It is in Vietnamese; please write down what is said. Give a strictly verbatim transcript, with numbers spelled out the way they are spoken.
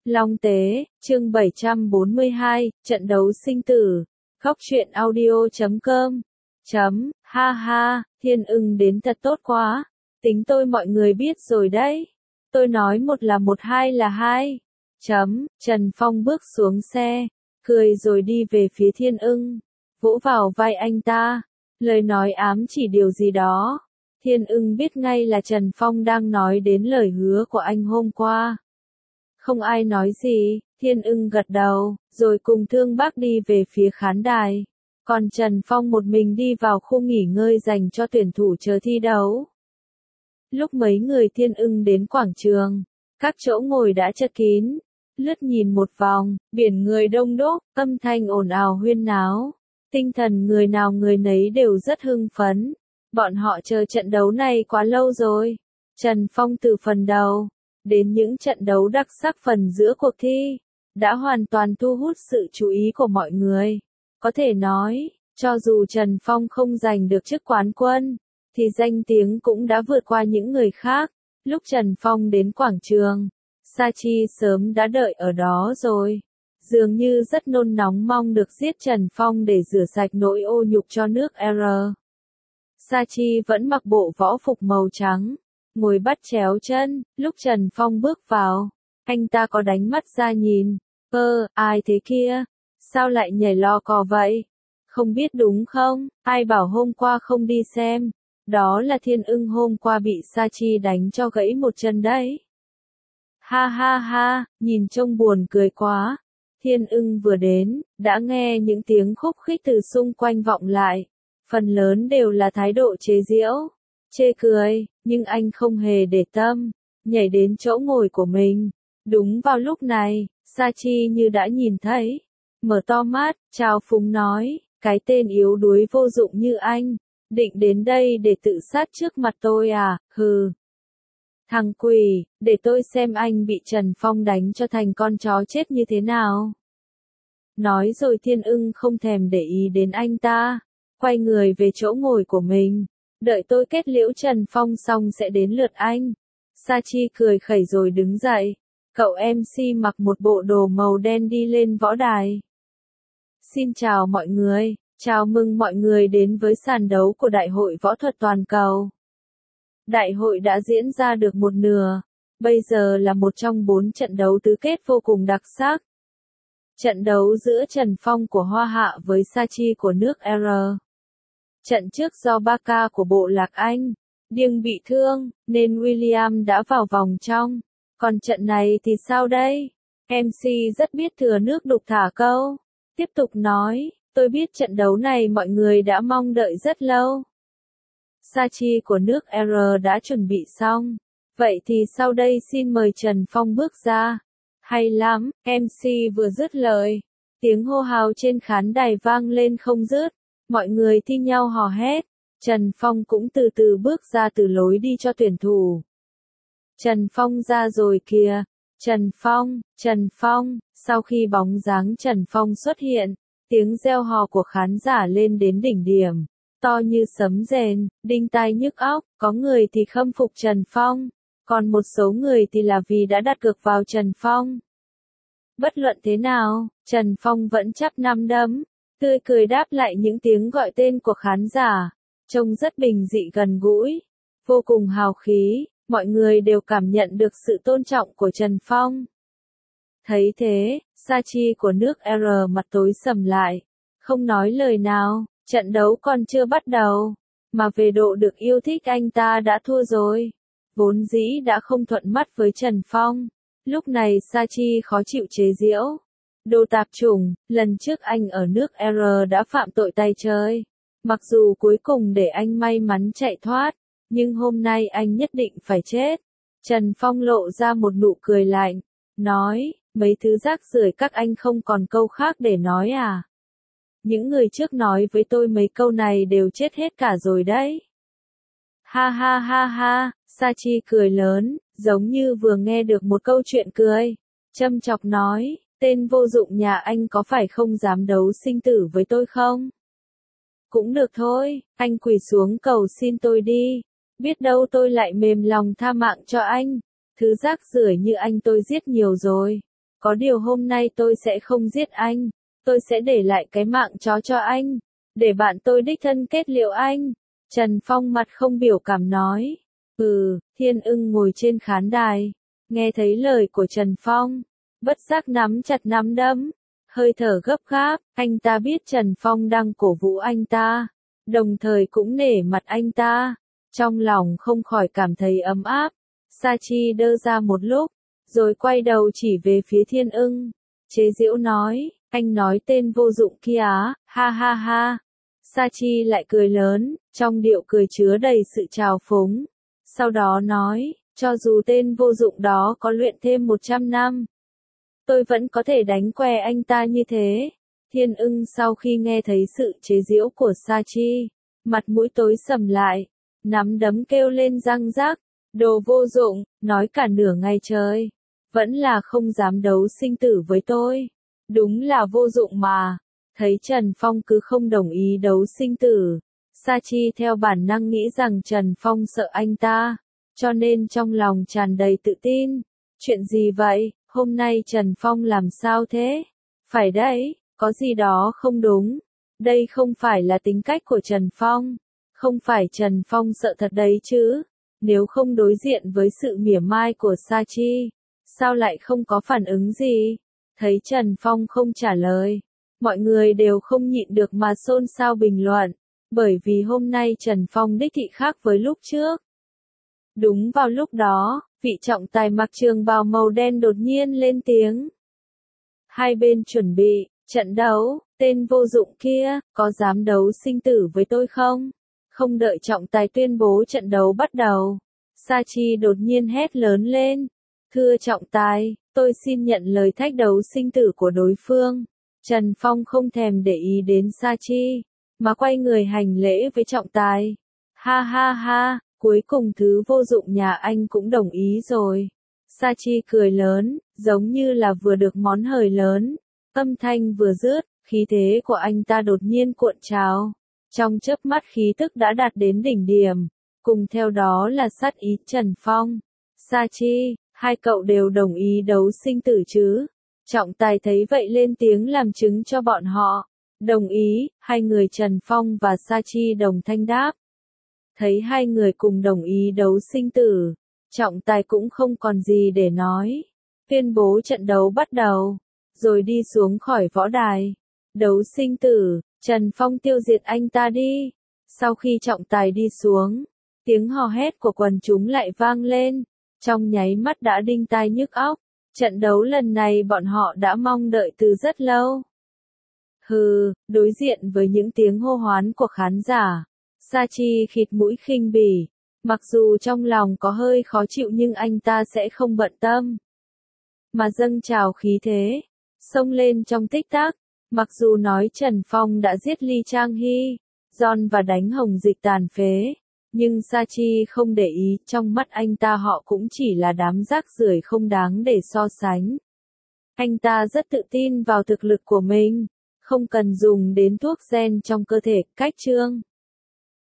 Long Tế, chương bảy trăm bốn mươi hai, trận đấu sinh tử. Góc truyện audio chấm com. Chấm, ha ha, Thiên Ưng đến thật tốt quá. Tính tôi mọi người biết rồi đấy. Tôi nói một là một, hai là hai. Chấm, Trần Phong bước xuống xe, cười rồi đi về phía Thiên Ưng, vỗ vào vai anh ta, lời nói ám chỉ điều gì đó. Thiên Ưng biết ngay là Trần Phong đang nói đến lời hứa của anh hôm qua. Không ai nói gì, Thiên Ưng gật đầu, rồi cùng Thương Bác đi về phía khán đài. Còn Trần Phong một mình đi vào khu nghỉ ngơi dành cho tuyển thủ chờ thi đấu. Lúc mấy người Thiên Ưng đến quảng trường, các chỗ ngồi đã chật kín. Lướt nhìn một vòng, biển người đông đúc, âm thanh ồn ào huyên náo. Tinh thần người nào người nấy đều rất hưng phấn. Bọn họ chờ trận đấu này quá lâu rồi. Trần Phong từ phần đầu đến những trận đấu đặc sắc phần giữa cuộc thi, đã hoàn toàn thu hút sự chú ý của mọi người. Có thể nói, cho dù Trần Phong không giành được chức quán quân, thì danh tiếng cũng đã vượt qua những người khác. Lúc Trần Phong đến quảng trường, Sachi sớm đã đợi ở đó rồi. Dường như rất nôn nóng mong được giết Trần Phong để rửa sạch nỗi ô nhục cho nước R. Sachi vẫn mặc bộ võ phục màu trắng, ngồi bắt chéo chân. Lúc Trần Phong bước vào, anh ta có đánh mắt ra nhìn. Ơ, ai thế kia? Sao lại nhảy lò cò vậy? Không biết đúng không? Ai bảo hôm qua không đi xem? Đó là Thiên Ưng hôm qua bị Sachi đánh cho gãy một chân đấy. Ha ha ha, nhìn trông buồn cười quá. Thiên Ưng vừa đến, đã nghe những tiếng khúc khích từ xung quanh vọng lại. Phần lớn đều là thái độ chế giễu, chê cười, nhưng anh không hề để tâm, nhảy đến chỗ ngồi của mình. Đúng vào lúc này, Sachi như đã nhìn thấy, mở to mắt, chào phúng nói, cái tên yếu đuối vô dụng như anh, định đến đây để tự sát trước mặt tôi à, hừ. Thằng quỷ, để tôi xem anh bị Trần Phong đánh cho thành con chó chết như thế nào. Nói rồi Thiên Ưng không thèm để ý đến anh ta, quay người về chỗ ngồi của mình. Đợi tôi kết liễu Trần Phong xong sẽ đến lượt anh. Sachi cười khẩy rồi đứng dậy. Cậu em xê mặc một bộ đồ màu đen đi lên võ đài. Xin chào mọi người, chào mừng mọi người đến với sàn đấu của Đại hội Võ thuật Toàn cầu. Đại hội đã diễn ra được một nửa, bây giờ là một trong bốn trận đấu tứ kết vô cùng đặc sắc. Trận đấu giữa Trần Phong của Hoa Hạ với Sachi của nước R. Trận trước do Barca của Bộ Lạc Anh, Điêng bị thương, nên William đã vào vòng trong. Còn trận này thì sao đây? em xê rất biết thừa nước đục thả câu. Tiếp tục nói, tôi biết trận đấu này mọi người đã mong đợi rất lâu. Sachi của nước R đã chuẩn bị xong. Vậy thì sau đây xin mời Trần Phong bước ra. Hay lắm, em xê vừa dứt lời. Tiếng hô hào trên khán đài vang lên không dứt. Mọi người thi nhau hò hét. Trần Phong cũng từ từ bước ra từ lối đi cho tuyển thủ. Trần Phong ra rồi kìa. Trần Phong, Trần Phong. Sau khi bóng dáng Trần Phong xuất hiện, tiếng reo hò của khán giả lên đến đỉnh điểm. To như sấm rền, đinh tai nhức óc. Có người thì khâm phục Trần Phong, còn một số người thì là vì đã đặt cược vào Trần Phong. Bất luận thế nào, Trần Phong vẫn chắp nắm đấm, tươi cười đáp lại những tiếng gọi tên của khán giả, trông rất bình dị gần gũi, vô cùng hào khí, mọi người đều cảm nhận được sự tôn trọng của Trần Phong. Thấy thế, Sachi của nước R mặt tối sầm lại, không nói lời nào, trận đấu còn chưa bắt đầu, mà về độ được yêu thích anh ta đã thua rồi. Vốn dĩ đã không thuận mắt với Trần Phong, lúc này Sachi khó chịu chế giễu. Đồ tạp chủng, lần trước anh ở nước R đã phạm tội tay chơi. Mặc dù cuối cùng để anh may mắn chạy thoát, nhưng hôm nay anh nhất định phải chết. Trần Phong lộ ra một nụ cười lạnh, nói, mấy thứ rác rưởi các anh không còn câu khác để nói à? Những người trước nói với tôi mấy câu này đều chết hết cả rồi đấy. Ha ha ha ha, Sachi cười lớn, giống như vừa nghe được một câu chuyện cười. Châm chọc nói, tên vô dụng nhà anh có phải không dám đấu sinh tử với tôi không? Cũng được thôi, anh quỳ xuống cầu xin tôi đi. Biết đâu tôi lại mềm lòng tha mạng cho anh. Thứ rác rưởi như anh tôi giết nhiều rồi. Có điều hôm nay tôi sẽ không giết anh, tôi sẽ để lại cái mạng chó cho anh, để bạn tôi đích thân kết liễu anh. Trần Phong mặt không biểu cảm nói. Ừ, Thiên Ưng ngồi trên khán đài, nghe thấy lời của Trần Phong, bất giác nắm chặt nắm đấm, hơi thở gấp gáp, anh ta biết Trần Phong đang cổ vũ anh ta, đồng thời cũng nể mặt anh ta, trong lòng không khỏi cảm thấy ấm áp. Sa Chi đơ ra một lúc, rồi quay đầu chỉ về phía Thiên Ưng, chế giễu nói, anh nói tên vô dụng kia á, ha ha ha. Sa Chi lại cười lớn, trong điệu cười chứa đầy sự trào phúng, sau đó nói, cho dù tên vô dụng đó có luyện thêm một trăm năm, tôi vẫn có thể đánh què anh ta như thế. Thiên Ưng sau khi nghe thấy sự chế giễu của Sa Chi, mặt mũi tối sầm lại, nắm đấm kêu lên răng rắc, đồ vô dụng, nói cả nửa ngày trời, vẫn là không dám đấu sinh tử với tôi, đúng là vô dụng mà. Thấy Trần Phong cứ không đồng ý đấu sinh tử, Sa Chi theo bản năng nghĩ rằng Trần Phong sợ anh ta, cho nên trong lòng tràn đầy tự tin. Chuyện gì vậy, hôm nay Trần Phong làm sao thế? Phải đấy, có gì đó không đúng. Đây không phải là tính cách của Trần Phong. Không phải Trần Phong sợ thật đấy chứ. Nếu không đối diện với sự mỉa mai của Sa Chi, sao lại không có phản ứng gì? Thấy Trần Phong không trả lời, mọi người đều không nhịn được mà xôn xao bình luận, bởi vì hôm nay Trần Phong đích thị khác với lúc trước. Đúng vào lúc đó, vị trọng tài mặc trường bào màu đen đột nhiên lên tiếng. Hai bên chuẩn bị, trận đấu, tên vô dụng kia, có dám đấu sinh tử với tôi không? Không đợi trọng tài tuyên bố trận đấu bắt đầu, Sa Chi đột nhiên hét lớn lên. Thưa trọng tài, tôi xin nhận lời thách đấu sinh tử của đối phương. Trần Phong không thèm để ý đến Sa Chi, mà quay người hành lễ với trọng tài. Ha ha ha, cuối cùng thứ vô dụng nhà anh cũng đồng ý rồi. Sa Chi cười lớn, giống như là vừa được món hời lớn. Âm thanh vừa dứt, khí thế của anh ta đột nhiên cuộn trào. Trong chớp mắt khí tức đã đạt đến đỉnh điểm, cùng theo đó là sát ý Trần Phong. Sa Chi, hai cậu đều đồng ý đấu sinh tử chứ? Trọng tài thấy vậy lên tiếng làm chứng cho bọn họ. Đồng ý, hai người Trần Phong và Sa Chi đồng thanh đáp. Thấy hai người cùng đồng ý đấu sinh tử, trọng tài cũng không còn gì để nói. Tuyên bố trận đấu bắt đầu, rồi đi xuống khỏi võ đài. Đấu sinh tử, Trần Phong tiêu diệt anh ta đi. Sau khi trọng tài đi xuống, tiếng hò hét của quần chúng lại vang lên, trong nháy mắt đã đinh tai nhức óc. Trận đấu lần này bọn họ đã mong đợi từ rất lâu. Hừ, đối diện với những tiếng hô hoán của khán giả, Sa Chi khịt mũi khinh bỉ, mặc dù trong lòng có hơi khó chịu nhưng anh ta sẽ không bận tâm, mà dâng trào khí thế, xông lên trong tích tắc. Mặc dù nói Trần Phong đã giết Ly Trang Hy, John và đánh Hồng Dịch tàn phế, nhưng Sa Chi không để ý, trong mắt anh ta họ cũng chỉ là đám rác rưởi không đáng để so sánh. Anh ta rất tự tin vào thực lực của mình, không cần dùng đến thuốc gen trong cơ thể, cách chương.